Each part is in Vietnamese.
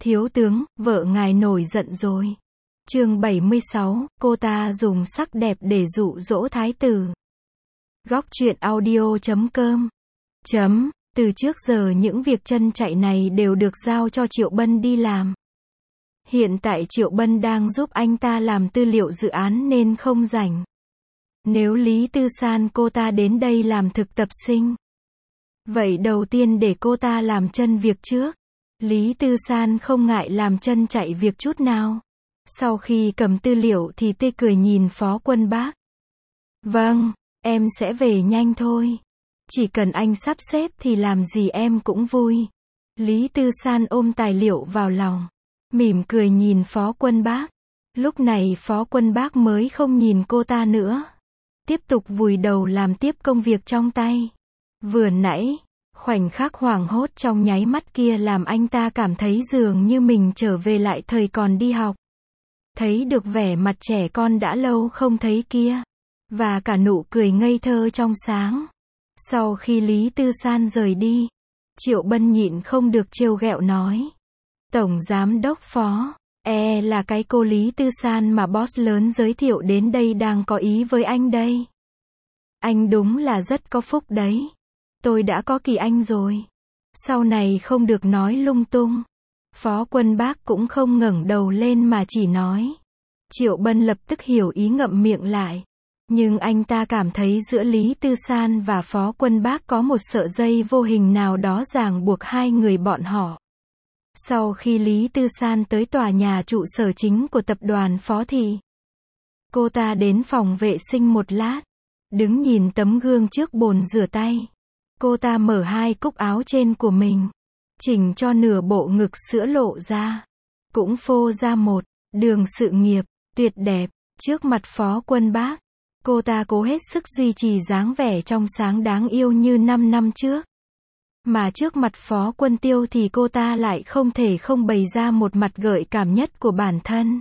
Thiếu tướng, vợ ngài nổi giận rồi. Chương 76, cô ta dùng sắc đẹp để dụ dỗ thái tử. Góc truyện audio.com. Từ trước giờ những việc chân chạy này đều được giao cho Triệu Bân đi làm. Hiện tại Triệu Bân đang giúp anh ta làm tư liệu dự án nên không rảnh. Nếu Lý Tư San cô ta đến đây làm thực tập sinh, vậy đầu tiên để cô ta làm chân việc trước. Lý Tư San không ngại làm chân chạy việc chút nào. Sau khi cầm tư liệu thì tươi cười nhìn Phó Quân Bác. Vâng, em sẽ về nhanh thôi. Chỉ cần anh sắp xếp thì làm gì em cũng vui. Lý Tư San ôm tài liệu vào lòng, mỉm cười nhìn Phó Quân Bác. Lúc này Phó Quân Bác mới không nhìn cô ta nữa. Tiếp tục vùi đầu làm tiếp công việc trong tay. Vừa nãy, khoảnh khắc hoảng hốt trong nháy mắt kia làm anh ta cảm thấy dường như mình trở về lại thời còn đi học. Thấy được vẻ mặt trẻ con đã lâu không thấy kia, và cả nụ cười ngây thơ trong sáng. Sau khi Lý Tư San rời đi, Triệu Bân nhịn không được trêu ghẹo nói. Tổng Giám đốc Phó, là cái cô Lý Tư San mà boss lớn giới thiệu đến đây đang có ý với anh đây. Anh đúng là rất có phúc đấy. Tôi đã có Kỳ Anh rồi. Sau này không được nói lung tung. Phó Quân Bác cũng không ngẩng đầu lên mà chỉ nói. Triệu Bân lập tức hiểu ý ngậm miệng lại. Nhưng anh ta cảm thấy giữa Lý Tư San và Phó Quân Bác có một sợi dây vô hình nào đó ràng buộc hai người bọn họ. Sau khi Lý Tư San tới tòa nhà trụ sở chính của tập đoàn Phó thì cô ta đến phòng vệ sinh một lát, đứng nhìn tấm gương trước bồn rửa tay. Cô ta mở hai cúc áo trên của mình, chỉnh cho nửa bộ ngực sữa lộ ra, cũng phô ra một đường sự nghiệp tuyệt đẹp. Trước mặt Phó Quân Bác, cô ta cố hết sức duy trì dáng vẻ trong sáng đáng yêu như 5 năm trước. Mà trước mặt Phó Quân Tiêu thì cô ta lại không thể không bày ra một mặt gợi cảm nhất của bản thân.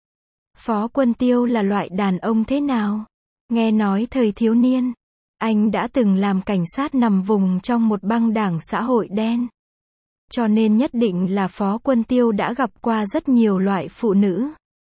Phó Quân Tiêu là loại đàn ông thế nào? Nghe nói thời thiếu niên, anh đã từng làm cảnh sát nằm vùng trong một băng đảng xã hội đen. Cho nên nhất định là Phó Quân Tiêu đã gặp qua rất nhiều loại phụ nữ.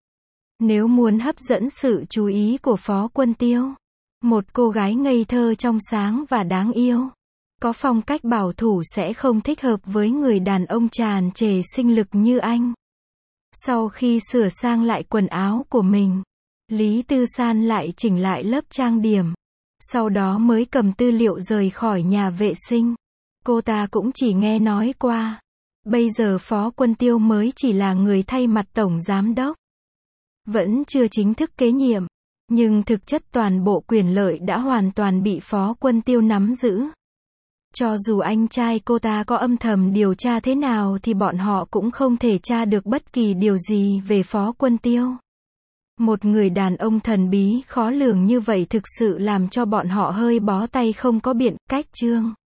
Nếu muốn hấp dẫn sự chú ý của Phó Quân Tiêu, một cô gái ngây thơ trong sáng và đáng yêu, có phong cách bảo thủ sẽ không thích hợp với người đàn ông tràn trề sinh lực như anh. Sau khi sửa sang lại quần áo của mình, Lý Tư San lại chỉnh lại lớp trang điểm. Sau đó mới cầm tư liệu rời khỏi nhà vệ sinh. Cô ta cũng chỉ nghe nói qua. Bây giờ Phó Quân Tiêu mới chỉ là người thay mặt Tổng Giám đốc. Vẫn chưa chính thức kế nhiệm. Nhưng thực chất toàn bộ quyền lợi đã hoàn toàn bị Phó Quân Tiêu nắm giữ. Cho dù anh trai cô ta có âm thầm điều tra thế nào thì bọn họ cũng không thể tra được bất kỳ điều gì về Phó Quân Tiêu. Một người đàn ông thần bí khó lường như vậy thực sự làm cho bọn họ hơi bó tay không có biện cách. Chương